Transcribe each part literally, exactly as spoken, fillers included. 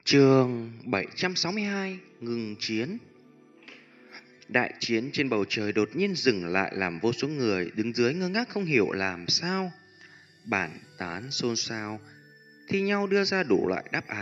Chương bảy trăm sáu mươi hai ngừng chiến. Đại chiến trên bầu trời đột nhiên dừng lại làm vô số người đứng dưới ngơ ngác không hiểu làm sao. Bản tán xôn xao, thi nhau đưa ra đủ loại đáp án.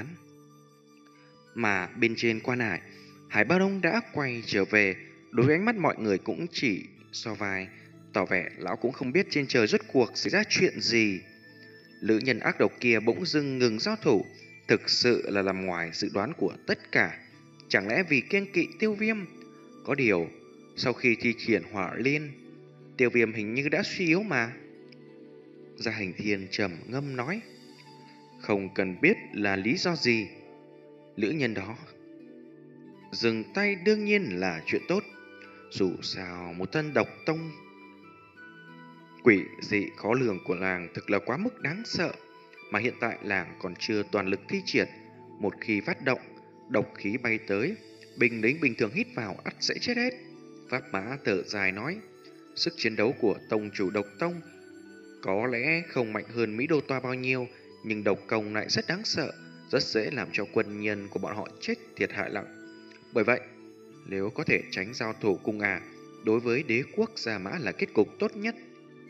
Mà bên trên quan hải, Hải Ba Đông đã quay trở về, đối với ánh mắt mọi người cũng chỉ so vai, tỏ vẻ lão cũng không biết trên trời rốt cuộc xảy ra chuyện gì. Lữ nhân ác độc kia bỗng dưng ngừng giao thủ, thực sự là nằm ngoài dự đoán của tất cả. Chẳng lẽ vì kiêng kỵ Tiêu Viêm? Có điều, sau khi thi triển hỏa liên, Tiêu Viêm hình như đã suy yếu mà. Gia Hành Thiên trầm ngâm nói, không cần biết là lý do gì. Lữ nhân đó dừng tay đương nhiên là chuyện tốt. Dù sao một thân độc tông quỷ dị khó lường của làng thực là quá mức đáng sợ, mà hiện tại làng còn chưa toàn lực thi triển. Một khi phát động, độc khí bay tới, binh lính bình thường hít vào ắt sẽ chết hết. Pháp Mã thở dài nói, sức chiến đấu của tông chủ độc tông có lẽ không mạnh hơn Mỹ Đô Toa bao nhiêu, nhưng độc công lại rất đáng sợ, rất dễ làm cho quân nhân của bọn họ chết thiệt hại nặng. Bởi vậy, nếu có thể tránh giao thủ cùng ả, đối với đế quốc Gia Mã là kết cục tốt nhất.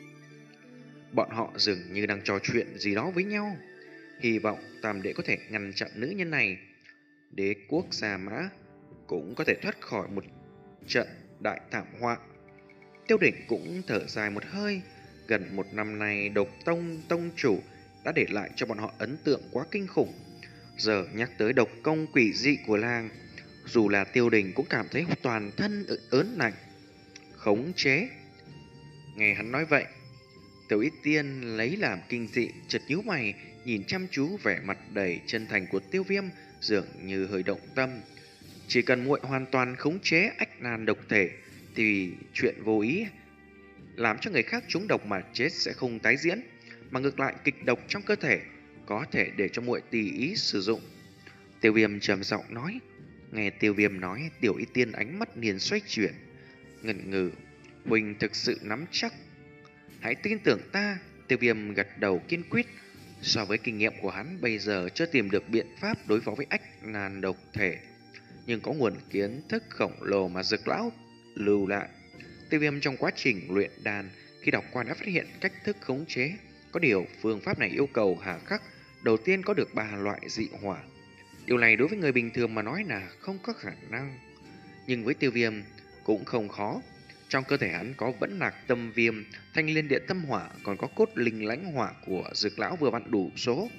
Bọn họ dường như đang trò chuyện gì đó với nhau, hy vọng Tam Đệ có thể ngăn chặn nữ nhân này. Đế quốc Gia Mã cũng có thể thoát khỏi một trận đại thảm họa. Tiêu Đỉnh cũng thở dài một hơi. Gần một năm nay, độc tông tông chủ đã để lại cho bọn họ ấn tượng quá kinh khủng. Giờ nhắc tới độc công quỷ dị của làng, dù là Tiêu Đình cũng cảm thấy toàn thân ớn lạnh. Khống chế. Nghe hắn nói vậy, Tiểu Y Tiên lấy làm kinh dị, chợt nhíu mày, nhìn chăm chú vẻ mặt đầy chân thành của Tiêu Viêm, dường như hơi động tâm. Chỉ cần muội hoàn toàn khống chế ách nan độc thể, thì chuyện vô ý làm cho người khác trúng độc mà chết sẽ không tái diễn, mà ngược lại kịch độc trong cơ thể có thể để cho muội tùy ý sử dụng. Tiêu Viêm trầm giọng nói. Nghe Tiêu Viêm nói, Tiểu Y Tiên ánh mắt liền xoay chuyển, ngần ngừ. Huynh thực sự nắm chắc? Hãy tin tưởng ta. Tiêu Viêm gật đầu kiên quyết. So với kinh nghiệm của hắn, bây giờ chưa tìm được biện pháp đối phó với ách nan độc thể, nhưng có nguồn kiến thức khổng lồ mà Dực lão lưu lại. Tiêu Viêm trong quá trình luyện đan, khi đọc qua đã phát hiện cách thức khống chế. Có điều phương pháp này yêu cầu hà khắc, đầu tiên có được ba loại dị hỏa. Điều này đối với người bình thường mà nói là không có khả năng, nhưng với Tiêu Viêm cũng không khó. Trong cơ thể hắn có vẫn lạc tâm viêm, thanh liên địa tâm hỏa, còn có cốt linh lãnh hỏa của Dực lão vừa vặn đủ số.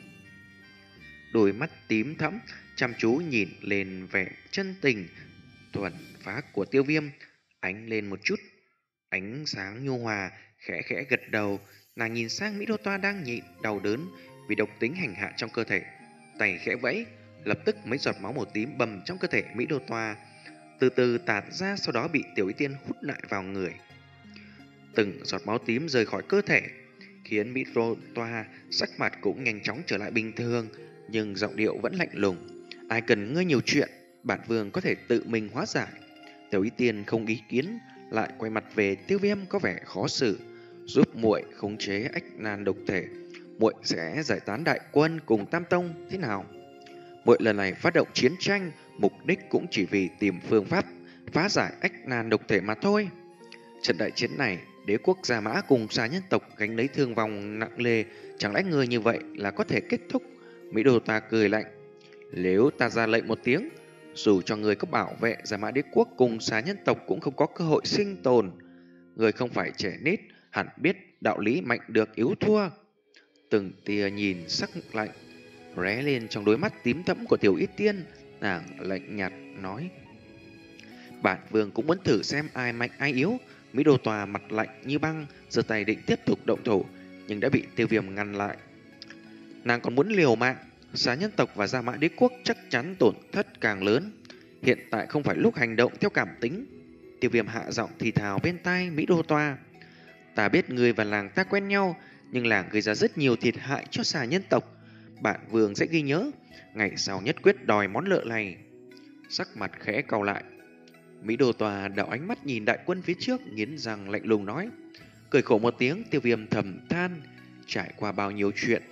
Đôi mắt tím thẫm chăm chú nhìn lên vẻ chân tình thuần phác của Tiêu Viêm, ánh lên một chút ánh sáng nhu hòa, khẽ khẽ gật đầu. Nàng nhìn sang Mỹ Đô Toa đang nhịn đau đớn vì độc tính hành hạ trong cơ thể, tay khẽ vẫy, lập tức mấy giọt máu màu tím bầm trong cơ thể Mỹ Đô Toa từ từ tản ra, sau đó bị Tiểu Y Tiên hút lại vào người. Từng giọt máu tím rời khỏi cơ thể, khiến Mỹ Đô Toa sắc mặt cũng nhanh chóng trở lại bình thường, nhưng giọng điệu vẫn lạnh lùng. Ai cần ngươi nhiều chuyện, bản vương có thể tự mình hóa giải. Tiểu Y Tiên không ý kiến, lại quay mặt về Tiêu Viêm có vẻ khó xử. Giúp muội khống chế ách nan độc thể, muội sẽ giải tán đại quân cùng Tam Tông thế nào? Muội lần này phát động chiến tranh, mục đích cũng chỉ vì tìm phương pháp phá giải ách nan độc thể mà thôi. Trận đại chiến này, đế quốc Gia Mã cùng Xà Nhân tộc gánh lấy thương vong nặng nề, chẳng lẽ người như vậy là có thể kết thúc? Mỹ Đô ta cười lạnh. Nếu ta ra lệnh một tiếng, dù cho người có bảo vệ Gia Mã đế quốc cùng Xà Nhân tộc cũng không có cơ hội sinh tồn. Người không phải trẻ nít, hẳn biết đạo lý mạnh được yếu thua. Từng tia nhìn sắc lạnh ré lên trong đôi mắt tím thẫm của Tiểu Y Tiên. Nàng lạnh nhạt nói, bản vương cũng muốn thử xem ai mạnh ai yếu. Mỹ Đô Tòa mặt lạnh như băng, giơ tay định tiếp tục động thủ, nhưng đã bị Tiêu Viêm ngăn lại. Nàng còn muốn liều mạng, Xà Nhân tộc và Gia Mã đế quốc chắc chắn tổn thất càng lớn. Hiện tại không phải lúc hành động theo cảm tính. Tiêu Viêm hạ giọng thì thào bên tai Mỹ Đô Toa. Ta biết người và làng ta quen nhau, nhưng làng gây ra rất nhiều thiệt hại cho Xà Nhân tộc. Bản vương sẽ ghi nhớ, ngày sau nhất quyết đòi món nợ này. Sắc mặt khẽ cau lại, Mỹ Đô Tòa đảo ánh mắt nhìn đại quân phía trước, nghiến răng lạnh lùng nói. Cười khổ một tiếng, Tiêu Viêm thầm than, trải qua bao nhiêu chuyện,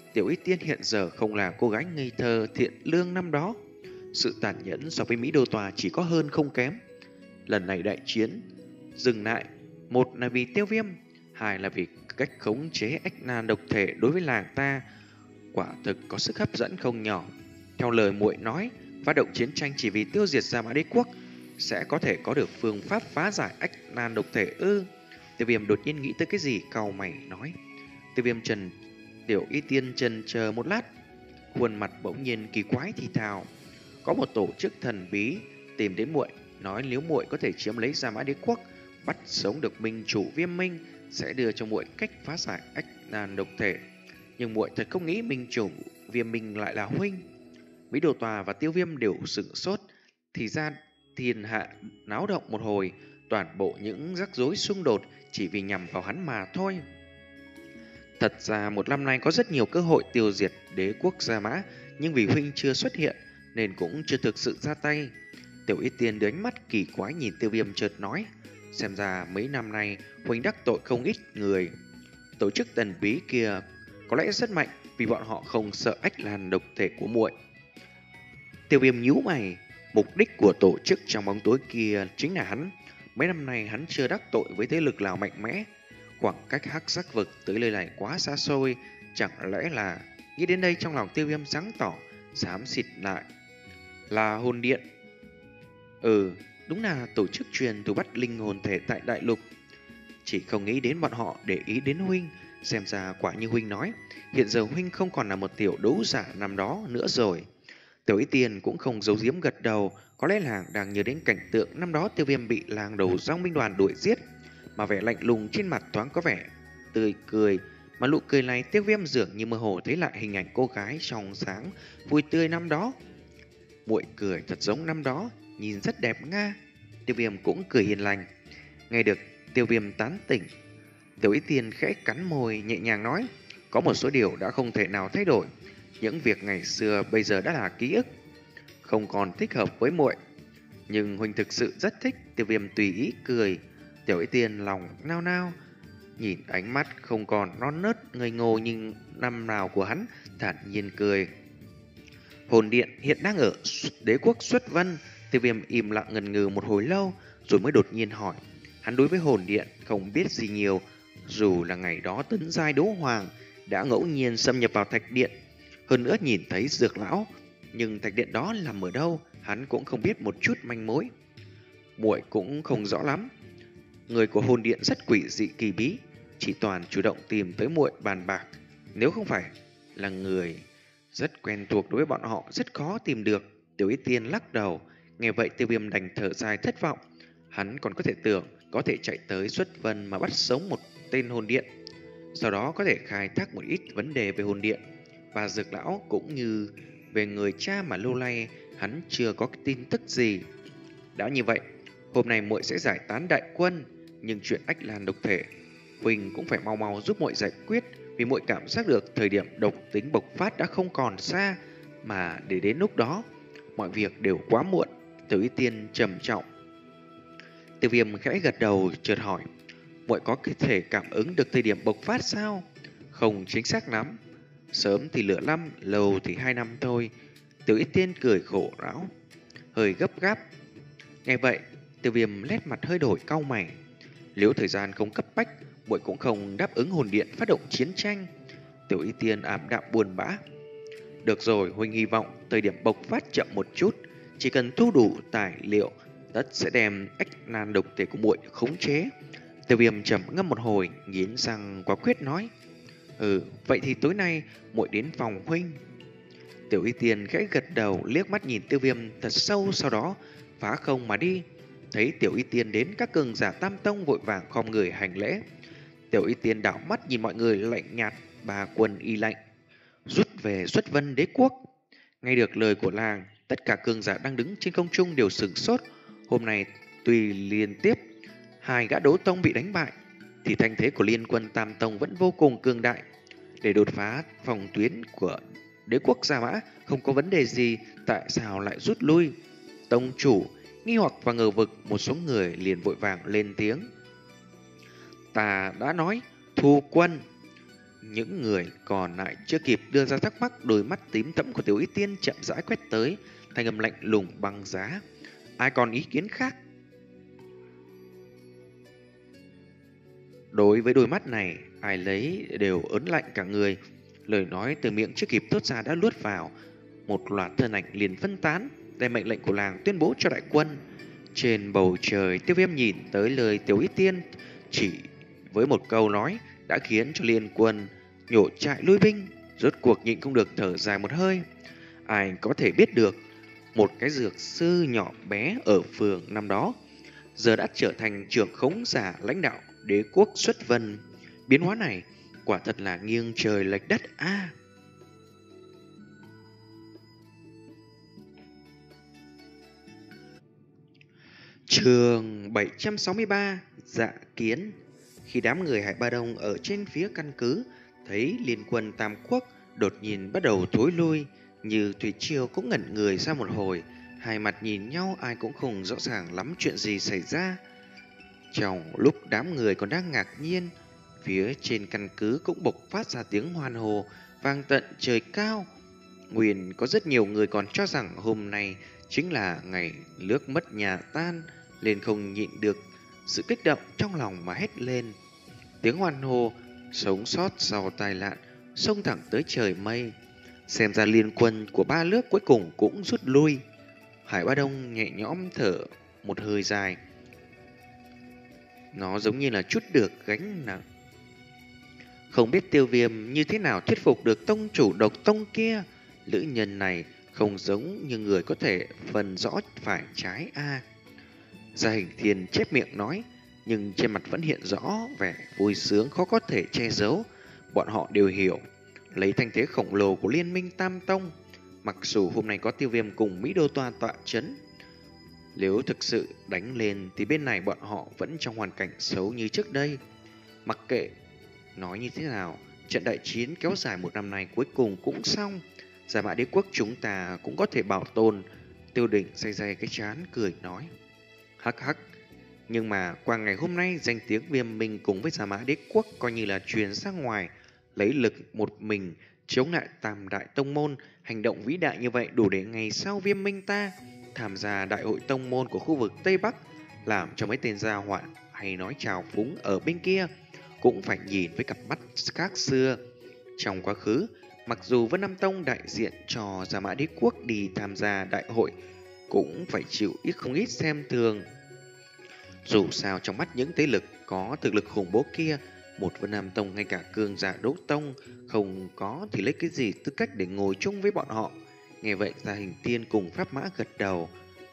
Tiểu Y Tiên hiện giờ không là cô gái ngây thơ thiện lương năm đó. Sự tàn nhẫn so với Mỹ Đô Tòa chỉ có hơn không kém. Lần này đại chiến dừng lại, một là vì Tiêu Viêm, hai là vì cách khống chế ách nan độc thể đối với làng ta quả thực có sức hấp dẫn không nhỏ. Theo lời muội nói, phát động chiến tranh chỉ vì tiêu diệt Gia Mã Đế quốc sẽ có thể có được phương pháp phá giải ách nan độc thể ư? Tiêu Viêm đột nhiên nghĩ tới cái gì, cau mày nói. Tiêu Viêm trần Tiểu Y Tiên trần chờ một lát, khuôn mặt bỗng nhiên kỳ quái thì thào: có một tổ chức thần bí tìm đến muội, nói nếu muội có thể chiếm lấy Gia Mã Đế quốc, bắt sống được minh chủ Viêm Minh, sẽ đưa cho muội cách phá giải ách nan độc thể. Nhưng muội thật không nghĩ minh chủ Viêm Minh lại là huynh. Mỹ Đồ Tòa và Tiêu Viêm đều sửng sốt. Thì ra thiên hạ náo động một hồi, toàn bộ những rắc rối xung đột chỉ vì nhằm vào hắn mà thôi. Thật ra một năm nay có rất nhiều cơ hội tiêu diệt đế quốc Gia Mã, nhưng vì huynh chưa xuất hiện nên cũng chưa thực sự ra tay. Tiểu Y Tiên đưa ánh mắt kỳ quái nhìn Tiêu Viêm, chợt nói: xem ra mấy năm nay huynh đắc tội không ít người. Tổ chức thần bí kia có lẽ rất mạnh, vì bọn họ không sợ ách lan độc thể của muội. Tiêu Viêm nhíu mày, mục đích của tổ chức trong bóng tối kia chính là hắn. Mấy năm nay hắn chưa đắc tội với thế lực nào mạnh mẽ. Khoảng cách hắc sắc vực tới nơi này quá xa xôi, chẳng lẽ là... Nghĩ đến đây trong lòng Tiêu Viêm sáng tỏ, xám xịt lại. Là hồn điện. Ừ, đúng là tổ chức truyền thủ bắt linh hồn thể tại đại lục. Chỉ không nghĩ đến bọn họ để ý đến huynh. Xem ra quả như huynh nói, hiện giờ huynh không còn là một tiểu đấu giả năm đó nữa rồi. Tiểu Y Tiên cũng không giấu giếm gật đầu. Có lẽ là đang nhớ đến cảnh tượng năm đó Tiêu Viêm bị làng đầu Dòng binh đoàn đuổi giết, mà vẻ lạnh lùng trên mặt thoáng có vẻ tươi cười. Mà nụ cười này Tiêu Viêm dường như mơ hồ thấy lại hình ảnh cô gái trong sáng vui tươi năm đó. Muội cười thật giống năm đó, nhìn rất đẹp nga. Tiêu Viêm cũng cười hiền lành. Nghe được Tiêu Viêm tán tỉnh, Tiểu Y Tiên khẽ cắn môi nhẹ nhàng nói: có một số điều đã không thể nào thay đổi. Những việc ngày xưa bây giờ đã là ký ức, không còn thích hợp với muội. Nhưng huynh thực sự rất thích. Tiêu Viêm tùy ý cười. Tiểu Y Tiên lòng nao nao, nhìn ánh mắt không còn non nớt ngây ngô nhưng năm nào của hắn, thản nhiên cười. Hồn điện hiện đang ở đế quốc Xuất Vân. Tiêu Viêm im lặng ngần ngừ một hồi lâu, rồi mới đột nhiên hỏi. Hắn đối với hồn điện không biết gì nhiều, dù là ngày đó tấn giai đấu hoàng đã ngẫu nhiên xâm nhập vào thạch điện, hơn nữa nhìn thấy dược lão, nhưng thạch điện đó nằm ở đâu hắn cũng không biết một chút manh mối. Muội cũng không rõ lắm. Người của hồn điện rất quỷ dị kỳ bí, chỉ toàn chủ động tìm tới muội bàn bạc. Nếu không phải là người rất quen thuộc đối với bọn họ, rất khó tìm được. Tiểu Y Tiên lắc đầu. Nghe vậy Tiêu Viêm đành thở dài thất vọng. Hắn còn có thể tưởng có thể chạy tới Xuất Vân mà bắt sống một tên hồn điện, sau đó có thể khai thác một ít vấn đề về hồn điện và dược lão, cũng như về người cha mà lâu nay hắn chưa có tin tức gì. Đã như vậy, hôm nay muội sẽ giải tán đại quân, nhưng chuyện ách lan độc thể huynh cũng phải mau mau giúp muội giải quyết, vì muội cảm giác được thời điểm độc tính bộc phát đã không còn xa, mà để đến lúc đó mọi việc đều quá muộn. Tiểu Y Tiên trầm trọng. Tiêu Viêm khẽ gật đầu, chợt hỏi: muội có thể cảm ứng được thời điểm bộc phát sao? Không chính xác lắm, sớm thì nửa năm, lâu thì hai năm thôi. Tiểu Y Tiên cười khổ não, hơi gấp gáp. Nghe vậy, Tiêu Viêm nét mặt hơi đổi, cau mày. Nếu thời gian không cấp bách, muội cũng không đáp ứng hồn điện phát động chiến tranh. Tiểu Y Tiên ảm đạm buồn bã. Được rồi, huynh hy vọng thời điểm bộc phát chậm một chút, chỉ cần thu đủ tài liệu, tất sẽ đem ách nan độc thể của muội khống chế. Tiêu Viêm trầm ngâm một hồi, nghiến răng quả quyết nói: ừ, vậy thì tối nay muội đến phòng huynh. Tiểu Y Tiên khẽ gật đầu, liếc mắt nhìn Tiêu Viêm thật sâu, sau đó phá không mà đi. Thấy Tiểu Y Tiên đến, các cường giả Tam Tông vội vàng khom người hành lễ. Tiểu Y Tiên đảo mắt nhìn mọi người lạnh nhạt, bà quân y lạnh rút về Xuất Vân đế quốc. Nghe được lời của làng, tất cả cường giả đang đứng trên không trung đều sửng sốt. Hôm nay tuy liên tiếp hai gã đấu tông bị đánh bại, thì thanh thế của liên quân Tam Tông vẫn vô cùng cường đại. Để đột phá phòng tuyến của đế quốc Gia Mã không có vấn đề gì, tại sao lại rút lui? Tông chủ nghi hoặc và ngờ vực, một số người liền vội vàng lên tiếng. Ta đã nói thu quân. Những người còn lại chưa kịp đưa ra thắc mắc, đôi mắt tím tẫm của Tiểu Y Tiên chậm rãi quét tới, thanh âm lạnh lùng băng giá. Ai còn ý kiến khác? Đối với đôi mắt này, ai lấy đều ớn lạnh cả người. Lời nói từ miệng chưa kịp thốt ra đã luốt vào. Một loạt thân ảnh liền phân tán, đem mệnh lệnh của làng tuyên bố cho đại quân. Trên bầu trời, Tiêu Viêm nhìn tới lời Tiểu Y Tiên, chỉ với một câu nói đã khiến cho liên quân nhổ trại lui binh, rốt cuộc nhịn không được thở dài một hơi. Ai có thể biết được, một cái dược sư nhỏ bé ở phường năm đó giờ đã trở thành trưởng khống giả lãnh đạo đế quốc xuất vân. Biến hóa này quả thật là nghiêng trời lệch đất a. À, chương bảy trăm sáu mươi ba, Dạ Kiến. Khi đám người Hải Ba Đông ở trên phía căn cứ thấy liên quân Tam Quốc đột nhiên bắt đầu thối lui, Như Thủy Triều cũng ngẩn người ra một hồi, hai mặt nhìn nhau, ai cũng không rõ ràng lắm chuyện gì xảy ra. Trong lúc đám người còn đang ngạc nhiên, phía trên căn cứ cũng bộc phát ra tiếng hoan hô vang tận trời cao. Nguyên có rất nhiều người còn cho rằng hôm nay chính là ngày nước mất nhà tan, nên không nhịn được sự kích động trong lòng mà hét lên. Tiếng hoan hô sống sót sau tai nạn xông thẳng tới trời mây. Xem ra liên quân của ba nước cuối cùng cũng rút lui. Hải Ba Đông nhẹ nhõm thở một hơi dài. Nó giống như là chút được gánh nặng. Không biết Tiêu Viêm như thế nào thuyết phục được tông chủ độc tông kia. Lữ nhân này không giống như người có thể phân rõ phải trái a. À, Gia Hình Thiên chép miệng nói, nhưng trên mặt vẫn hiện rõ vẻ vui sướng khó có thể che giấu. Bọn họ đều hiểu, lấy thanh thế khổng lồ của liên minh Tam Tông, mặc dù hôm nay có Tiêu Viêm cùng Mỹ Đô Toa tọa chấn, nếu thực sự đánh lên thì bên này bọn họ vẫn trong hoàn cảnh xấu như trước đây. Mặc kệ nói như thế nào, trận đại chiến kéo dài một năm này cuối cùng cũng xong. Giả Mã Đế Quốc chúng ta cũng có thể bảo tồn. Tiêu Đỉnh day day cái trán cười nói, hắc hắc. Nhưng mà qua ngày hôm nay, danh tiếng Viêm Minh cùng với Giả Mã Đế Quốc coi như là truyền ra ngoài, lấy lực một mình chống lại Tam Đại Tông Môn. Hành động vĩ đại như vậy đủ để ngày sau Viêm Minh ta tham gia đại hội tông môn của khu vực Tây Bắc, làm cho mấy tên gia họa hay nói trào phúng ở bên kia cũng phải nhìn với cặp mắt khác xưa. Trong quá khứ, mặc dù Vân Nam Tông đại diện cho Giả Mã Đế Quốc đi tham gia đại hội cũng phải chịu ít không ít xem thường. Dù sao trong mắt những thế lực có thực lực khủng bố kia, một Vân Nam Tông ngay cả cường giả đấu tông không có thì lấy cái gì tư cách để ngồi chung với bọn họ. Nghe vậy, Gia Hình Tiên cùng Pháp Mã gật đầu,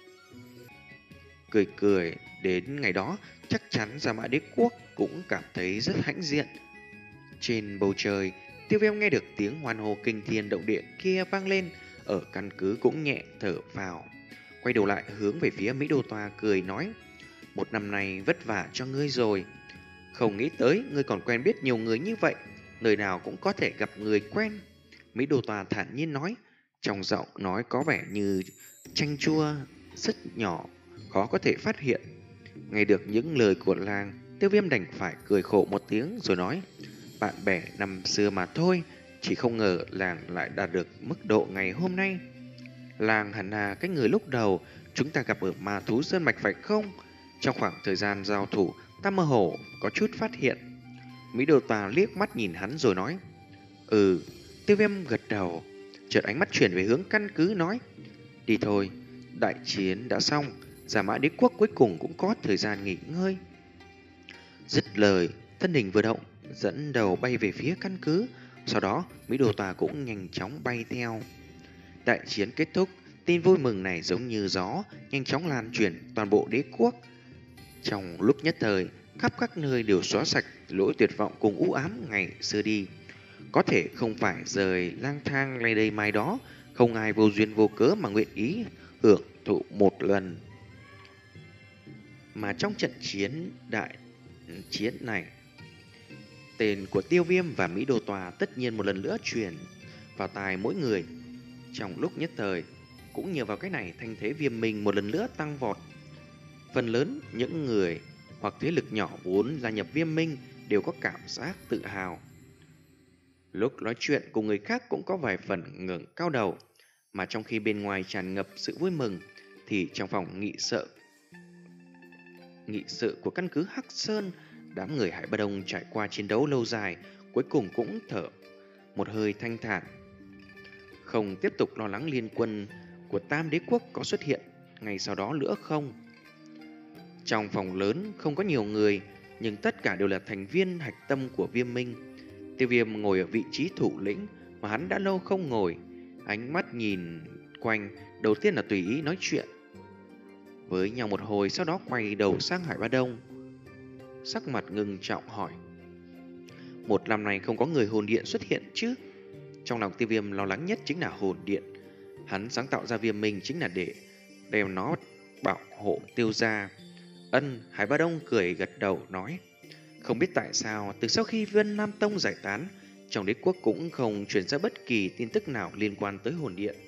cười cười. Đến ngày đó chắc chắn Giả Mã Đế Quốc cũng cảm thấy rất hãnh diện. Trên bầu trời, Tiêu Viêm nghe được tiếng hoan hô kinh thiên động địa kia vang lên, ở căn cứ cũng nhẹ thở vào, quay đầu lại hướng về phía Mỹ Đô Toa cười nói, một năm này vất vả cho ngươi rồi. Không nghĩ tới ngươi còn quen biết nhiều người như vậy, nơi nào cũng có thể gặp người quen. Mỹ Đô Toa thản nhiên nói, trong giọng nói có vẻ như chanh chua rất nhỏ, khó có thể phát hiện. Nghe được những lời của làng, Tiêu Viêm đành phải cười khổ một tiếng rồi nói, bạn bè năm xưa mà thôi, chỉ không ngờ làng lại đạt được mức độ ngày hôm nay. Làng hẳn là cái người lúc đầu chúng ta gặp ở Ma Thú Sơn Mạch phải không? Trong khoảng thời gian giao thủ, ta mơ hồ có chút phát hiện. Mỹ Đô Toa liếc mắt nhìn hắn rồi nói, ừ. Tiêu Viêm gật đầu, chợt ánh mắt chuyển về hướng căn cứ nói, đi thôi, đại chiến đã xong, Giả Mã Đế Quốc cuối cùng cũng có thời gian nghỉ ngơi. Dứt lời, thân hình vừa động, dẫn đầu bay về phía căn cứ. Sau đó, Mỹ Đô Toa cũng nhanh chóng bay theo. Đại chiến kết thúc, tin vui mừng này giống như gió, nhanh chóng lan truyền toàn bộ đế quốc. Trong lúc nhất thời, khắp các nơi đều xóa sạch lỗi tuyệt vọng cùng u ám ngày xưa đi. Có thể không phải rời lang thang lay đây mai đó, không ai vô duyên vô cớ mà nguyện ý hưởng thụ một lần. Mà trong trận chiến đại chiến này, tên của Tiêu Viêm và Mỹ Đô Toa tất nhiên một lần nữa truyền vào tai mỗi người. Trong lúc nhất thời, cũng nhờ vào cái này, thanh thế Viêm Minh một lần nữa tăng vọt. Phần lớn những người hoặc thế lực nhỏ vốn gia nhập Viêm Minh đều có cảm giác tự hào. Lúc nói chuyện cùng người khác cũng có vài phần ngẩng cao đầu, mà trong khi bên ngoài tràn ngập sự vui mừng, thì trong phòng nghị sự nghị sự của căn cứ Hắc Sơn, đám người Hải Ba Đông trải qua chiến đấu lâu dài, cuối cùng cũng thở một hơi thanh thản, không tiếp tục lo lắng liên quân của Tam Đế quốc có xuất hiện ngay sau đó nữa không. Trong phòng lớn không có nhiều người, nhưng tất cả đều là thành viên hạch tâm của Viêm Minh. Tiêu Viêm ngồi ở vị trí thủ lĩnh mà hắn đã lâu không ngồi, ánh mắt nhìn quanh, đầu tiên là tùy ý nói chuyện với nhau một hồi, sau đó quay đầu sang Hải Ba Đông, sắc mặt ngưng trọng hỏi: một năm này không có người hồn điện xuất hiện chứ? Trong lòng Tiêu Viêm lo lắng nhất chính là hồn điện. Hắn sáng tạo ra Viêm Minh chính là để đem nó bảo hộ Tiêu gia. Ân. Hải Ba Đông cười gật đầu nói: không biết tại sao từ sau khi Vân Nam Tông giải tán, trong đế quốc cũng không truyền ra bất kỳ tin tức nào liên quan tới hồn điện.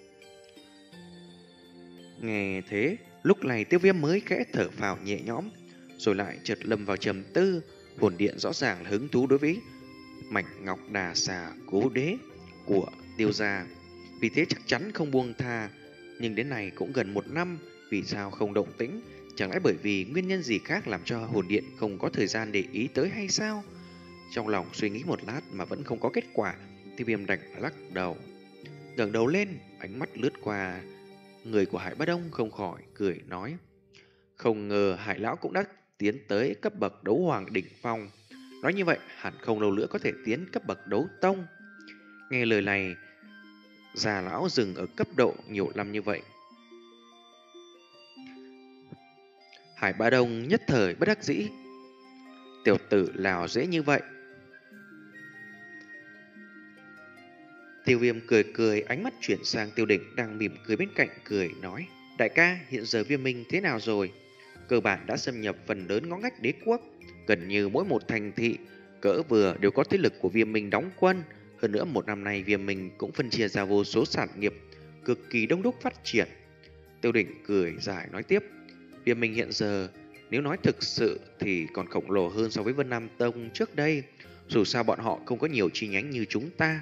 Nghe thế, lúc này Tiêu Viêm mới khẽ thở phào nhẹ nhõm, rồi lại chợt lâm vào trầm tư. Hồn điện rõ ràng là hứng thú đối với mảnh ngọc đà xà cố đế của Tiêu gia, vì thế chắc chắn không buông tha. Nhưng đến này cũng gần một năm, vì sao không động tĩnh? Chẳng lẽ bởi vì nguyên nhân gì khác làm cho hồn điện không có thời gian để ý tới hay sao? Trong lòng suy nghĩ một lát mà vẫn không có kết quả, Tiêu Viêm đành lắc đầu. Ngẩng đầu lên, ánh mắt lướt qua người của Hải Bá Đông, không khỏi cười nói: không ngờ Hải lão cũng đã tiến tới cấp bậc đấu hoàng đỉnh phong. Nói như vậy, hẳn không lâu nữa có thể tiến cấp bậc đấu tông. Nghe lời này, già lão dừng ở cấp độ nhiều năm như vậy, Hải Bá Đông nhất thời bất đắc dĩ. Tiểu tử nào dễ như vậy? Tiêu Viêm cười cười, ánh mắt chuyển sang Tiêu Đỉnh đang mỉm cười bên cạnh, cười nói: đại ca, hiện giờ Viêm Minh thế nào rồi? Cơ bản đã xâm nhập phần lớn ngõ ngách đế quốc, gần như mỗi một thành thị cỡ vừa đều có thế lực của Viêm Minh đóng quân. Hơn nữa một năm nay Viêm Minh cũng phân chia ra vô số sản nghiệp cực kỳ đông đúc phát triển. Tiêu Đỉnh cười dài nói tiếp: Viêm Minh hiện giờ nếu nói thực sự thì còn khổng lồ hơn so với Vân Nam Tông trước đây. Dù sao bọn họ không có nhiều chi nhánh như chúng ta.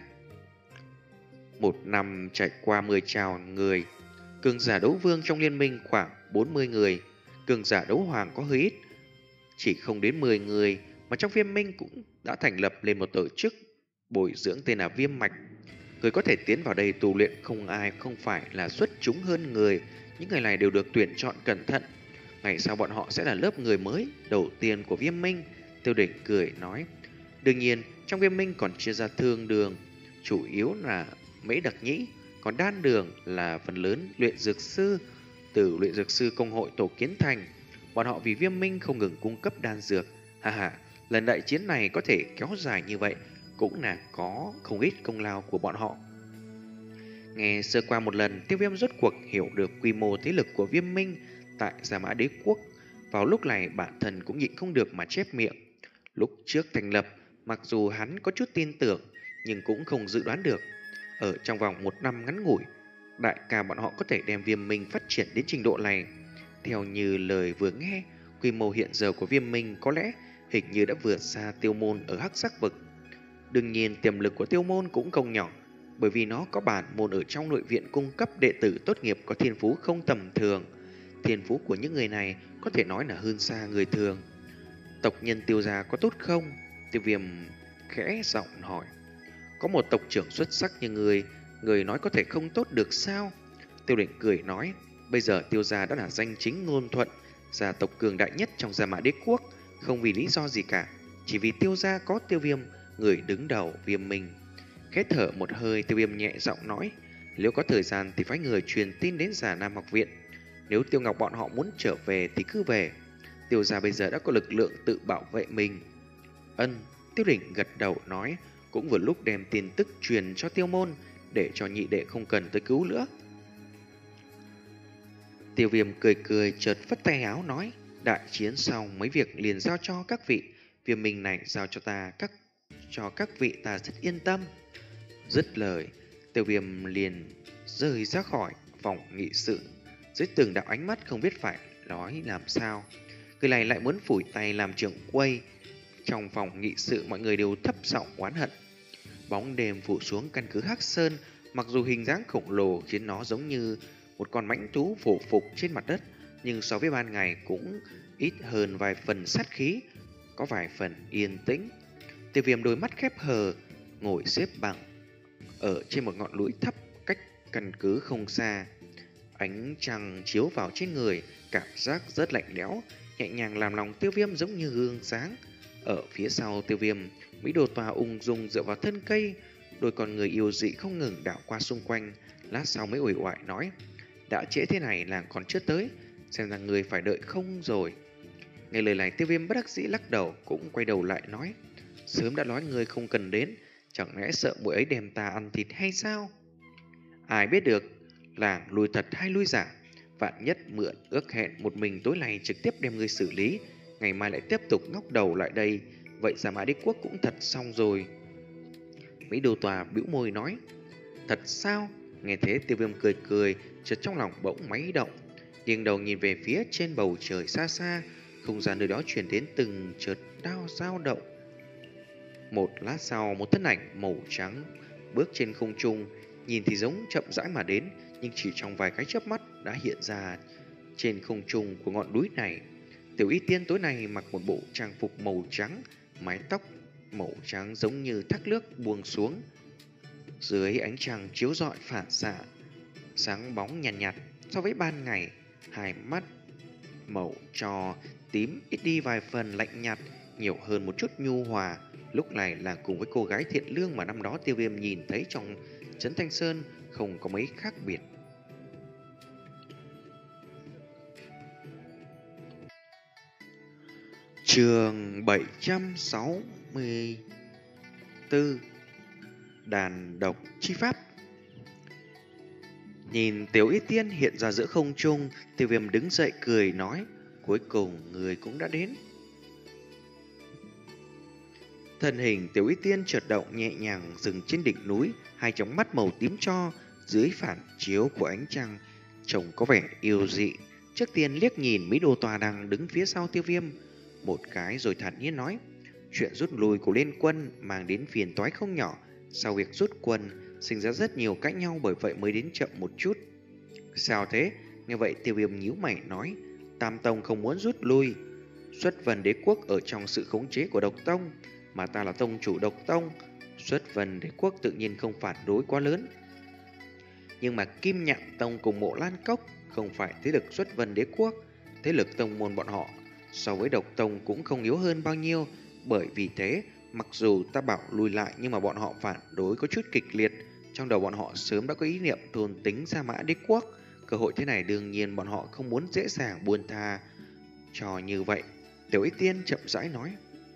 Một năm trải qua mười trào người, cường giả đấu vương trong liên minh khoảng bốn mươi người, cường giả đấu hoàng có hơi ít, chỉ không đến mười người. Mà trong Viêm Minh cũng đã thành lập lên một tổ chức bồi dưỡng tên là Viêm Mạch. Người có thể tiến vào đây tu luyện không ai không phải là xuất chúng hơn người. Những người này đều được tuyển chọn cẩn thận. Ngày sau bọn họ sẽ là lớp người mới đầu tiên của Viêm Minh. Tiêu Đỉnh cười nói: đương nhiên trong Viêm Minh còn chia ra thương đường, chủ yếu là mấy đặc nhĩ, còn đan đường là phần lớn luyện dược sư, từ luyện dược sư công hội tổ kiến thành. Bọn họ vì Viêm Minh không ngừng cung cấp đan dược. Ha ha, lần đại chiến này có thể kéo dài như vậy cũng là có không ít công lao của bọn họ. Nghe sơ qua một lần, Tiêu Viêm rốt cuộc hiểu được quy mô thế lực của Viêm Minh tại Gia Mã Đế Quốc. Vào lúc này bản thân cũng nhịn không được mà chép miệng. Lúc trước thành lập, mặc dù hắn có chút tin tưởng, nhưng cũng không dự đoán được ở trong vòng một năm ngắn ngủi, đại ca bọn họ có thể đem Viêm Minh phát triển đến trình độ này. Theo như lời vừa nghe, quy mô hiện giờ của Viêm Minh có lẽ hình như đã vượt xa Tiêu Môn ở Hắc Sắc Vực. Đương nhiên tiềm lực của Tiêu Môn cũng không nhỏ, bởi vì nó có bản môn ở trong nội viện cung cấp đệ tử tốt nghiệp có thiên phú không tầm thường. Thiên phú của những người này có thể nói là hơn xa người thường. Tộc nhân Tiêu gia có tốt không? Tiêu Viêm khẽ giọng hỏi. Có một tộc trưởng xuất sắc như người, người nói có thể không tốt được sao? Tiêu Đỉnh cười nói: bây giờ Tiêu gia đã là danh chính ngôn thuận, gia tộc cường đại nhất trong Gia Mã Đế Quốc, không vì lý do gì cả, chỉ vì Tiêu gia có Tiêu Viêm, người đứng đầu Viêm Minh. Khẽ thở một hơi, Tiêu Viêm nhẹ giọng nói: nếu có thời gian thì phái người truyền tin đến Già Nam học viện. Nếu Tiêu Ngọc bọn họ muốn trở về thì cứ về. Tiêu gia bây giờ đã có lực lượng tự bảo vệ mình. Ân. Tiêu Đỉnh gật đầu nói, cũng vừa lúc đem tin tức truyền cho Tiêu Môn, để cho nhị đệ không cần tới cứu nữa. Tiêu Viêm cười cười chợt phất tay áo nói: đại chiến xong mấy việc liền giao cho các vị, Viêm Minh này giao cho ta các cho các vị ta rất yên tâm. Dứt lời, Tiêu Viêm liền rời ra khỏi phòng nghị sự. Dưới từng đạo ánh mắt không biết phải nói làm sao, người này lại muốn phủi tay làm trưởng quay. Trong phòng nghị sự mọi người đều thấp giọng oán hận. Bóng đêm phủ xuống căn cứ Hắc Sơn, mặc dù hình dáng khổng lồ khiến nó giống như một con mãnh thú phổ phục trên mặt đất, nhưng so với ban ngày cũng ít hơn vài phần sát khí, có vài phần yên tĩnh. Tiêu Viêm đôi mắt khép hờ, ngồi xếp bằng ở trên một ngọn núi thấp cách căn cứ không xa. Ánh trăng chiếu vào trên người, cảm giác rất lạnh lẽo, nhẹ nhàng làm lòng Tiêu Viêm giống như gương sáng. Ở phía sau Tiêu Viêm, Mỹ Đồ Tòa ung dung dựa vào thân cây, đôi con người yêu dị không ngừng đảo qua xung quanh. Lát sau mới uể oải nói: đã trễ thế này làng còn chưa tới, xem ra người phải đợi không rồi. Nghe lời này, Tiêu Viêm bất đắc dĩ lắc đầu, cũng quay đầu lại nói: sớm đã nói người không cần đến, chẳng lẽ sợ muội ấy đem ta ăn thịt hay sao? Ai biết được, làng lui thật hay lui giả, vạn nhất mượn ước hẹn một mình tối nay trực tiếp đem người xử lý, ngày mai lại tiếp tục ngóc đầu lại đây, vậy Gia Mã Đế Quốc cũng thật xong rồi. Mỹ Đồ Tòa bĩu môi nói: thật sao? Nghe thế, Tiêu Viêm cười cười, chợt trong lòng bỗng máy động, nghiêng đầu nhìn về phía trên bầu trời xa xa, không gian nơi đó truyền đến từng chợt đau dao động. Một lát sau, một thân ảnh màu trắng bước trên không trung, nhìn thì giống chậm rãi mà đến, nhưng chỉ trong vài cái chớp mắt đã hiện ra trên không trung của ngọn núi này. Tiểu Y Tiên tối nay mặc một bộ trang phục màu trắng, mái tóc màu trắng giống như thác nước buông xuống, dưới ánh trăng chiếu rọi phản xạ sáng bóng nhàn nhạt, nhạt so với ban ngày. Hai mắt màu trò tím ít đi vài phần lạnh nhạt, nhiều hơn một chút nhu hòa. Lúc này là cùng với cô gái thiện lương mà năm đó Tiêu Viêm nhìn thấy trong trấn Thanh Sơn, không có mấy khác biệt. Chương bảy trăm sáu mươi tư, Đàn độc chi pháp. Nhìn Tiểu Y Tiên hiện ra giữa không trung, Tiêu Viêm đứng dậy cười nói: cuối cùng người cũng đã đến. Thân hình Tiểu Y Tiên chợt động nhẹ nhàng dừng trên đỉnh núi, hai tròng mắt màu tím cho dưới phản chiếu của ánh trăng trông có vẻ yêu dị. Trước tiên liếc nhìn Mỹ Đồ Tòa đang đứng phía sau Tiêu Viêm một cái, rồi thản nhiên nói: chuyện rút lui của liên quân mang đến phiền toái không nhỏ. Sau việc rút quân sinh ra rất nhiều cãi nhau, bởi vậy mới đến chậm một chút. Sao thế? Nghe vậy, Tiêu Viêm nhíu mày nói: Tam Tông không muốn rút lui. Xuất Vân Đế Quốc ở trong sự khống chế của Độc Tông, mà ta là tông chủ Độc Tông. Xuất Vân Đế Quốc tự nhiên không phản đối quá lớn. Nhưng mà Kim Nhạn Tông cùng Mộ Lan Cốc không phải thế lực Xuất Vân Đế Quốc. Thế lực tông môn bọn họ so với Độc Tông cũng không yếu hơn bao nhiêu. Bởi vì thế, mặc dù ta bảo lùi lại, nhưng mà bọn họ phản đối có chút kịch liệt. Trong đầu bọn họ sớm đã có ý niệm thôn tính Gia Mã Đế Quốc. Cơ hội thế này đương nhiên bọn họ không muốn dễ dàng buông tha cho như vậy. Tiểu Y Tiên chậm rãi nói: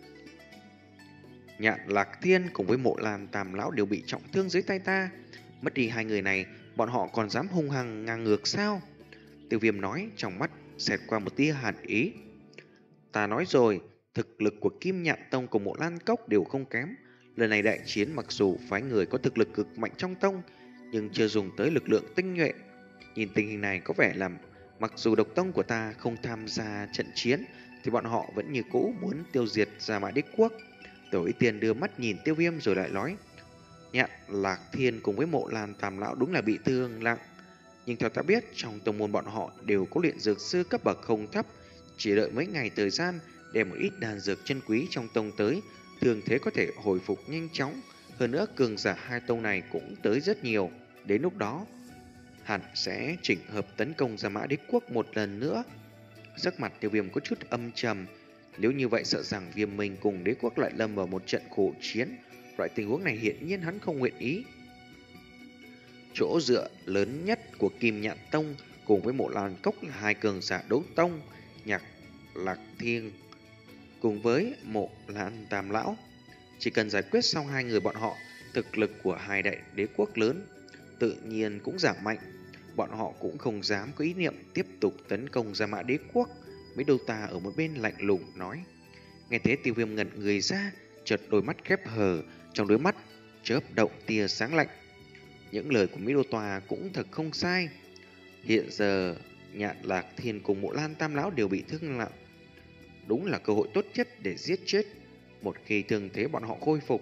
Nhạn Lạc Thiên cùng với Mộ Lan Tam Lão đều bị trọng thương dưới tay ta. Mất đi hai người này, bọn họ còn dám hung hăng ngang ngược sao? Tiêu Viêm nói, trong mắt xẹt qua một tia hàn ý. Ta nói rồi, thực lực của Kim Nhạn Tông cùng Mộ Lan Cốc đều không kém. Lần này đại chiến mặc dù phái người có thực lực cực mạnh trong tông, nhưng chưa dùng tới lực lượng tinh nhuệ. Nhìn tình hình này có vẻ là mặc dù Độc Tông của ta không tham gia trận chiến, thì bọn họ vẫn như cũ muốn tiêu diệt Gia Mã Đế Quốc. Tiểu Y Tiên đưa mắt nhìn Tiêu Viêm rồi lại nói: Nhạn Lạc Thiên cùng với Mộ Lan Tam Lão đúng là bị thương nặng, nhưng theo ta biết, trong tông môn bọn họ đều có luyện dược sư cấp bậc không thấp. Chỉ đợi mấy ngày thời gian, đem một ít đan dược chân quý trong tông tới, thường thế có thể hồi phục nhanh chóng. Hơn nữa, cường giả hai tông này cũng tới rất nhiều. Đến lúc đó, hẳn sẽ chỉnh hợp tấn công Gia Mã Đế Quốc một lần nữa. Sắc mặt Tiêu Viêm có chút âm trầm. Nếu như vậy, sợ rằng Viêm Minh cùng Đế Quốc lại lâm vào một trận khổ chiến. Loại tình huống này hiển nhiên hắn không nguyện ý. Chỗ dựa lớn nhất của Kim Nhạn Tông cùng với Mộ Lan Cốc là hai cường giả đấu tông, Nhạc Lạc Thiên cùng với Mộ Lan Tam Lão. Chỉ cần giải quyết xong hai người bọn họ, thực lực của hai đại đế quốc lớn tự nhiên cũng giảm mạnh. Bọn họ cũng không dám có ý niệm tiếp tục tấn công Gia Mã Đế Quốc. Mấy đô ta ở một bên lạnh lùng nói. Nghe thế, Tiêu Viêm ngẩn người ra, chợt đôi mắt khép hờ, trong đôi mắt chớp động tia sáng lạnh. Những lời của Mỹ Đô Tòa cũng thật không sai. Hiện giờ Nhạn Lạc Thiên cùng Mộ Lan Tam Lão đều bị thương nặng, đúng là cơ hội tốt nhất để giết chết. Một khi thương thế bọn họ khôi phục,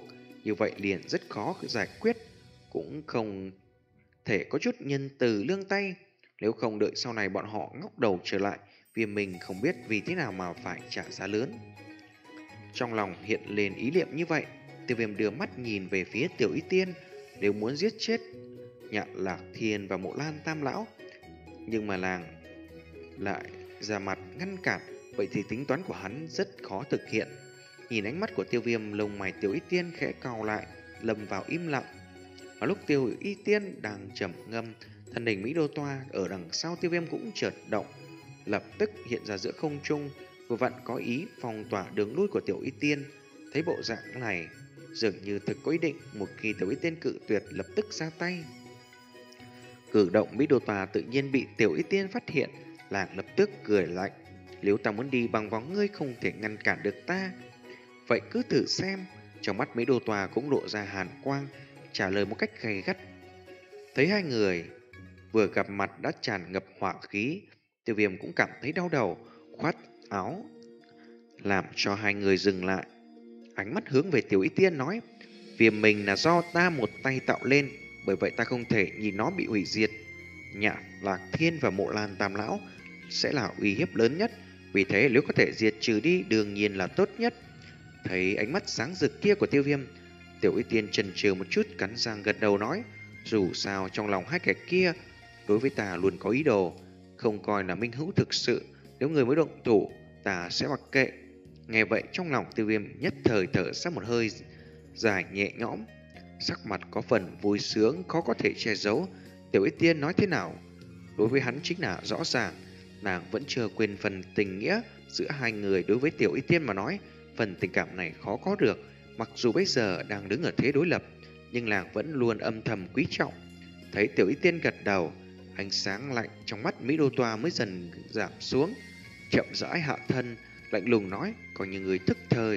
như vậy liền rất khó giải quyết, cũng không thể có chút nhân từ lương tay. Nếu không đợi sau này bọn họ ngóc đầu trở lại, vì mình không biết vì thế nào mà phải trả giá lớn. Trong lòng hiện lên ý niệm như vậy, Tiêu Viêm đưa mắt nhìn về phía Tiểu Y Tiên. Nếu muốn giết chết Nhạn Lạc Thiên và Mộ Lan Tam Lão, nhưng mà làng lại ra mặt ngăn cản, vậy thì tính toán của hắn rất khó thực hiện. Nhìn ánh mắt của Tiêu Viêm, lông mày Tiểu Y Tiên khẽ cau lại, lâm vào im lặng. Ở lúc Tiểu Y Tiên đang trầm ngâm, thân hình Mỹ Đô Toa ở đằng sau Tiêu Viêm cũng chợt động, lập tức hiện ra giữa không trung, vừa vặn có ý phong tỏa đường lui của Tiểu Y Tiên. Thấy bộ dạng này, dường như thực có ý định một khi Tiểu Y Tiên cự tuyệt lập tức ra tay. Cử động Mỹ Đô Toa tự nhiên bị Tiểu Y Tiên phát hiện, làng lập tức cười lạnh. Nếu ta muốn đi bằng vóng, ngươi không thể ngăn cản được ta. Vậy cứ thử xem. Trong mắt Mỹ Đô Toa cũng lộ ra hàn quang, trả lời một cách gay gắt. Thấy hai người vừa gặp mặt đã tràn ngập hỏa khí, Tiêu Viêm cũng cảm thấy đau đầu, khoát áo làm cho hai người dừng lại. Ánh mắt hướng về Tiểu Y Tiên nói: Viêm mình là do ta một tay tạo lên, bởi vậy ta không thể nhìn nó bị hủy diệt. Nhạn Lạc Thiên và Mộ Lan Tam Lão sẽ là uy hiếp lớn nhất, vì thế nếu có thể diệt trừ đi đương nhiên là tốt nhất. Thấy ánh mắt sáng rực kia của Tiêu Viêm, Tiểu Y Tiên chần chừ một chút, cắn răng gật đầu nói: dù sao trong lòng hai kẻ kia đối với ta luôn có ý đồ, không coi là minh hữu thực sự. Nếu người mới động thủ, ta sẽ mặc kệ. Nghe vậy trong lòng Tiêu Viêm nhất thời thở ra một hơi dài nhẹ nhõm, sắc mặt có phần vui sướng khó có thể che giấu. Tiểu Y Tiên nói thế nào, đối với hắn chính là rõ ràng. Nàng vẫn chưa quên phần tình nghĩa giữa hai người. Đối với Tiểu Y Tiên mà nói, phần tình cảm này khó có được. Mặc dù bây giờ đang đứng ở thế đối lập, nhưng nàng vẫn luôn âm thầm quý trọng. Thấy Tiểu Y Tiên gật đầu, ánh sáng lạnh trong mắt Mỹ Đô Toa mới dần giảm xuống, chậm rãi hạ thân, lạnh lùng nói: coi như người thức thời.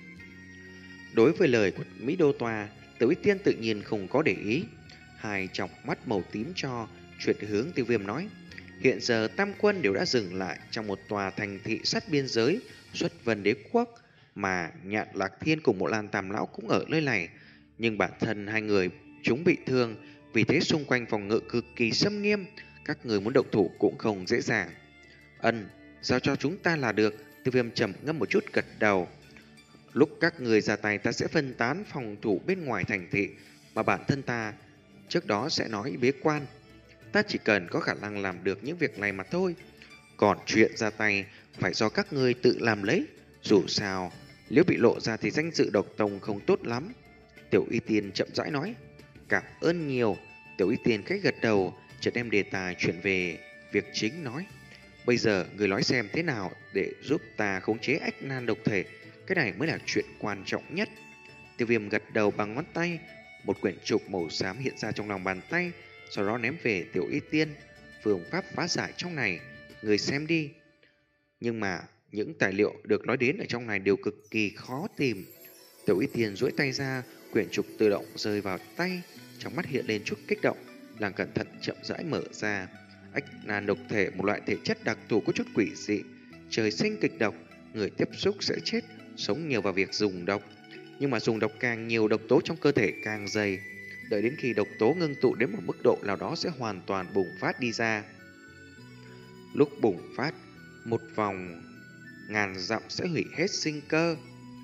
Đối với lời của Mỹ Đô Toa, Tiểu Y Tiên tự nhiên không có để ý. Hai tròng mắt màu tím cho chuyển hướng Tiêu Viêm nói: hiện giờ tam quân đều đã dừng lại trong một tòa thành thị sát biên giới xuất Vân Đế quốc, mà Nhạn Lạc Thiên cùng Mộ Lan Tam Lão cũng ở nơi này. Nhưng bản thân hai người chúng bị thương, vì thế xung quanh phòng ngự cực kỳ xâm nghiêm, các người muốn động thủ cũng không dễ dàng. Ân, giao cho chúng ta là được. Tiêu Viêm trầm ngâm một chút gật đầu. Lúc các người ra tay, ta sẽ phân tán phòng thủ bên ngoài thành thị, mà bản thân ta trước đó sẽ nói bế quan. Ta chỉ cần có khả năng làm được những việc này mà thôi. Còn chuyện ra tay phải do các người tự làm lấy. Dù sao, nếu bị lộ ra thì danh dự độc tông không tốt lắm. Tiểu Y Tiên chậm rãi nói: cảm ơn nhiều. Tiểu Y Tiên khách gật đầu, chợt đem đề tài chuyển về việc chính nói: bây giờ người nói xem thế nào để giúp ta khống chế ách nan độc thể. Cái này mới là chuyện quan trọng nhất. Tiêu Viêm gật đầu bằng ngón tay. Một quyển trục màu xám hiện ra trong lòng bàn tay, sau đó ném về Tiểu Y Tiên. Phương pháp phá giải trong này, người xem đi. Nhưng mà những tài liệu được nói đến ở trong này đều cực kỳ khó tìm. Tiểu Y Tiên duỗi tay ra, quyển trục tự động rơi vào tay, trong mắt hiện lên chút kích động. Nàng cẩn thận chậm rãi mở ra. Ách nan độc thể, một loại thể chất đặc thù có chút quỷ dị, trời sinh kịch độc, người tiếp xúc sẽ chết, sống nhiều vào việc dùng độc. Nhưng mà dùng độc càng nhiều, độc tố trong cơ thể càng dày. Đợi đến khi độc tố ngưng tụ đến một mức độ nào đó sẽ hoàn toàn bùng phát đi ra. Lúc bùng phát, một vòng ngàn dặm sẽ hủy hết sinh cơ.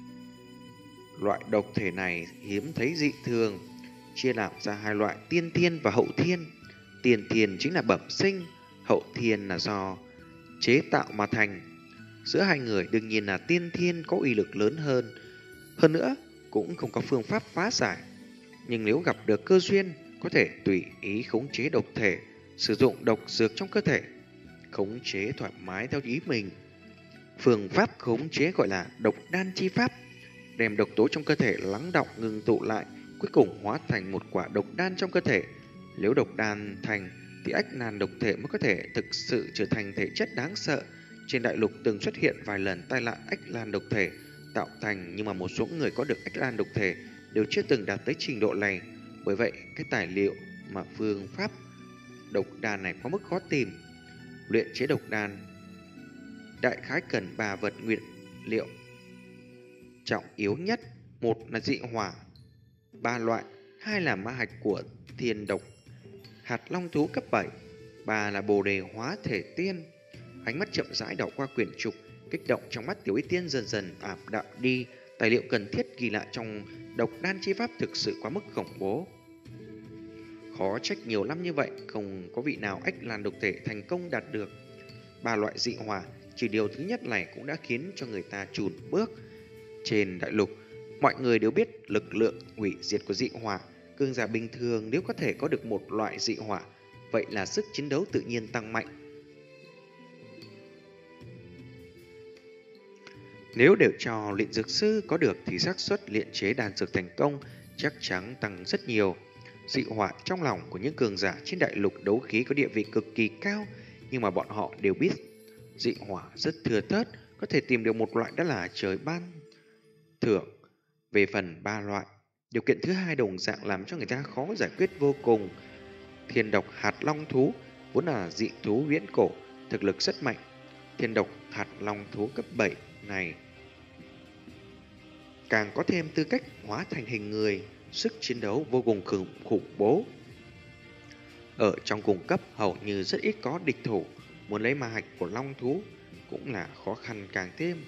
Loại độc thể này hiếm thấy dị thường, chia làm ra hai loại: tiên thiên và hậu thiên. Tiên thiên chính là bẩm sinh, hậu thiên là do chế tạo mà thành. Giữa hai người đương nhiên là tiên thiên có uy lực lớn hơn. Hơn nữa, cũng không có phương pháp phá giải. Nhưng nếu gặp được cơ duyên, có thể tùy ý khống chế độc thể, sử dụng độc dược trong cơ thể, khống chế thoải mái theo ý mình. Phương pháp khống chế gọi là độc đan chi pháp, đem độc tố trong cơ thể lắng đọng ngừng tụ lại, cuối cùng hóa thành một quả độc đan trong cơ thể. Nếu độc đan thành thì ách nan độc thể mới có thể thực sự trở thành thể chất đáng sợ. Trên đại lục từng xuất hiện vài lần tai nạn ách lan độc thể tạo thành, nhưng mà một số người có được ách lan độc thể đều chưa từng đạt tới trình độ này. Bởi vậy, cái tài liệu mà phương pháp độc đan này có mức khó tìm. Luyện chế độc đan đại khái cần ba vật nguyên liệu trọng yếu nhất. Một là dị hỏa, ba loại, hai là ma hạch của thiên độc hạt long thú cấp bảy, ba là bồ đề hóa thể tiên. Ánh mắt chậm rãi đảo qua quyển trục, kích động trong mắt Tiểu Y Tiên dần dần ảm đạm đi. Tài liệu cần thiết ghi lại trong độc đan chi pháp thực sự quá mức khủng bố. Khó trách nhiều năm như vậy không có vị nào ách lan độc thể thành công đạt được. Ba loại dị hỏa, chỉ điều thứ nhất này cũng đã khiến cho người ta chùn bước. Trên đại lục, mọi người đều biết lực lượng hủy diệt của dị hỏa. Cường giả bình thường nếu có thể có được một loại dị hỏa, vậy là sức chiến đấu tự nhiên tăng mạnh. Nếu đều cho luyện dược sư có được thì xác suất luyện chế đan dược thành công chắc chắn tăng rất nhiều. Dị hỏa trong lòng của những cường giả trên đại lục đấu khí có địa vị cực kỳ cao, nhưng mà bọn họ đều biết dị hỏa rất thưa thớt, có thể tìm được một loại đã là trời ban thưởng. Về phần ba loại, điều kiện thứ hai đồng dạng làm cho người ta khó giải quyết vô cùng. Thiên độc hạt long thú vốn là dị thú viễn cổ, thực lực rất mạnh. Thiên độc hạt long thú cấp bảy này càng có thêm tư cách hóa thành hình người, sức chiến đấu vô cùng khủng, khủng bố. Ở trong cùng cấp hầu như rất ít có địch thủ, muốn lấy ma hạch của long thú cũng là khó khăn càng thêm.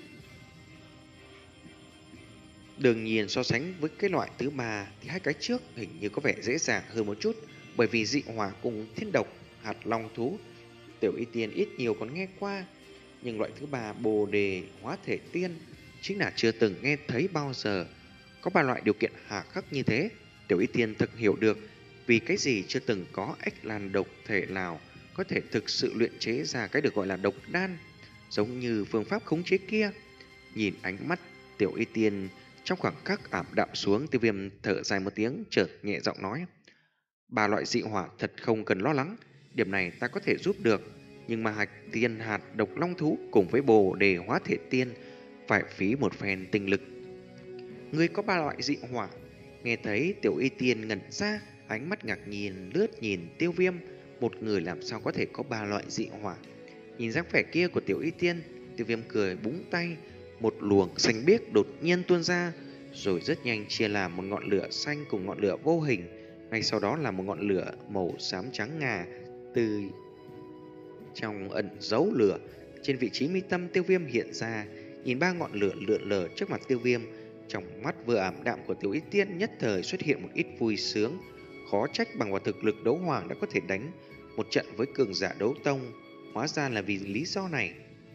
Đương nhiên so sánh với cái loại thứ ba thì hai cái trước hình như có vẻ dễ dàng hơn một chút, bởi vì dị hỏa cùng thiên độc hạt long thú Tiểu Y Tiên ít nhiều còn nghe qua, nhưng loại thứ ba bồ đề hóa thể tiên chính là chưa từng nghe thấy bao giờ. Có ba loại điều kiện hà khắc như thế, Tiểu Y Tiên thực hiểu được vì cái gì chưa từng có ách lan độc thể nào có thể thực sự luyện chế ra cái được gọi là độc đan, giống như phương pháp khống chế kia. Nhìn ánh mắt Tiểu Y Tiên trong khoảng khắc ảm đạm xuống, Tiêu Viêm thở dài một tiếng, chợt nhẹ giọng nói: ba loại dị hỏa thật không cần lo lắng, điểm này ta có thể giúp được, nhưng mà hạch tiên hạt độc long thú cùng với bồ đề hóa thể tiên phải phí một phen tinh lực. Ngươi có ba loại dị hỏa? Nghe thấy Tiểu Y Tiên ngẩn ra, ánh mắt ngạc nhiên lướt nhìn Tiêu Viêm, một người làm sao có thể có ba loại dị hỏa? Nhìn dáng vẻ kia của Tiểu Y Tiên, Tiêu Viêm cười búng tay, một luồng xanh biếc đột nhiên tuôn ra, rồi rất nhanh chia làm một ngọn lửa xanh cùng ngọn lửa vô hình, ngay sau đó là một ngọn lửa màu xám trắng ngà từ trong ẩn giấu lửa. Trên vị trí mi tâm Tiêu Viêm hiện ra, nhìn ba ngọn lửa lượn lờ trước mặt Tiêu Viêm, trong mắt vừa ảm đạm của Tiểu Y Tiên nhất thời xuất hiện một ít vui sướng. Khó trách bằng vào thực lực đấu hoàng đã có thể đánh một trận với cường giả đấu tông, hóa ra là vì lý do này.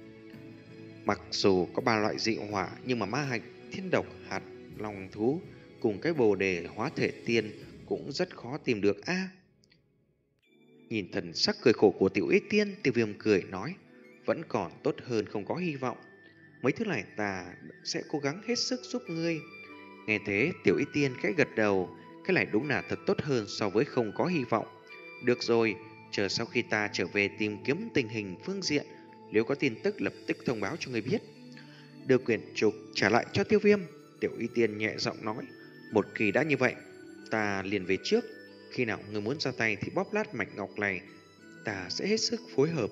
Mặc dù có ba loại dị hỏa, nhưng mà ma hạch, thiên độc, hạt long thú cùng cái bồ đề hóa thể tiên cũng rất khó tìm được a. À, nhìn thần sắc cười khổ của Tiểu Y Tiên, Tiêu Viêm cười nói: vẫn còn tốt hơn không có hy vọng. Mấy thứ này ta sẽ cố gắng hết sức giúp ngươi. Nghe thế, Tiểu Y Tiên khẽ gật đầu, cái này đúng là thật tốt hơn so với không có hy vọng. Được rồi, chờ sau khi ta trở về tìm kiếm tình hình phương diện, nếu có tin tức lập tức thông báo cho người biết. Đưa quyển trục trả lại cho Tiêu Viêm, Tiểu Y Tiên nhẹ giọng nói: một khi đã như vậy, ta liền về trước. Khi nào người muốn ra tay thì bóp lát mạch ngọc này, ta sẽ hết sức phối hợp.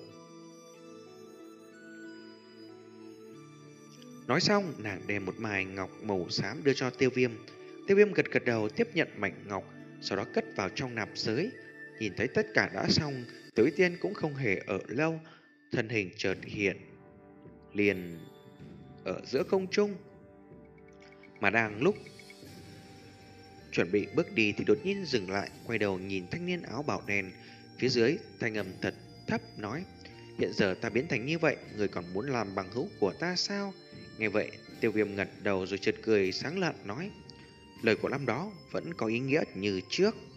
Nói xong, nàng đem một mài ngọc màu xám đưa cho Tiêu Viêm. Tiêu Viêm gật gật đầu tiếp nhận mảnh ngọc, sau đó cất vào trong nạp giới. Nhìn thấy tất cả đã xong, Tiểu Y Tiên cũng không hề ở lâu, thân hình chợt hiện liền ở giữa không trung. Mà đang lúc chuẩn bị bước đi thì đột nhiên dừng lại, quay đầu nhìn thanh niên áo bào đen phía dưới, thanh âm thật thấp nói: hiện giờ ta biến thành như vậy, người còn muốn làm bằng hữu của ta sao? Nghe vậy, Tiêu Viêm gật đầu rồi chợt cười sáng lạn nói: lời của năm đó vẫn có ý nghĩa như trước.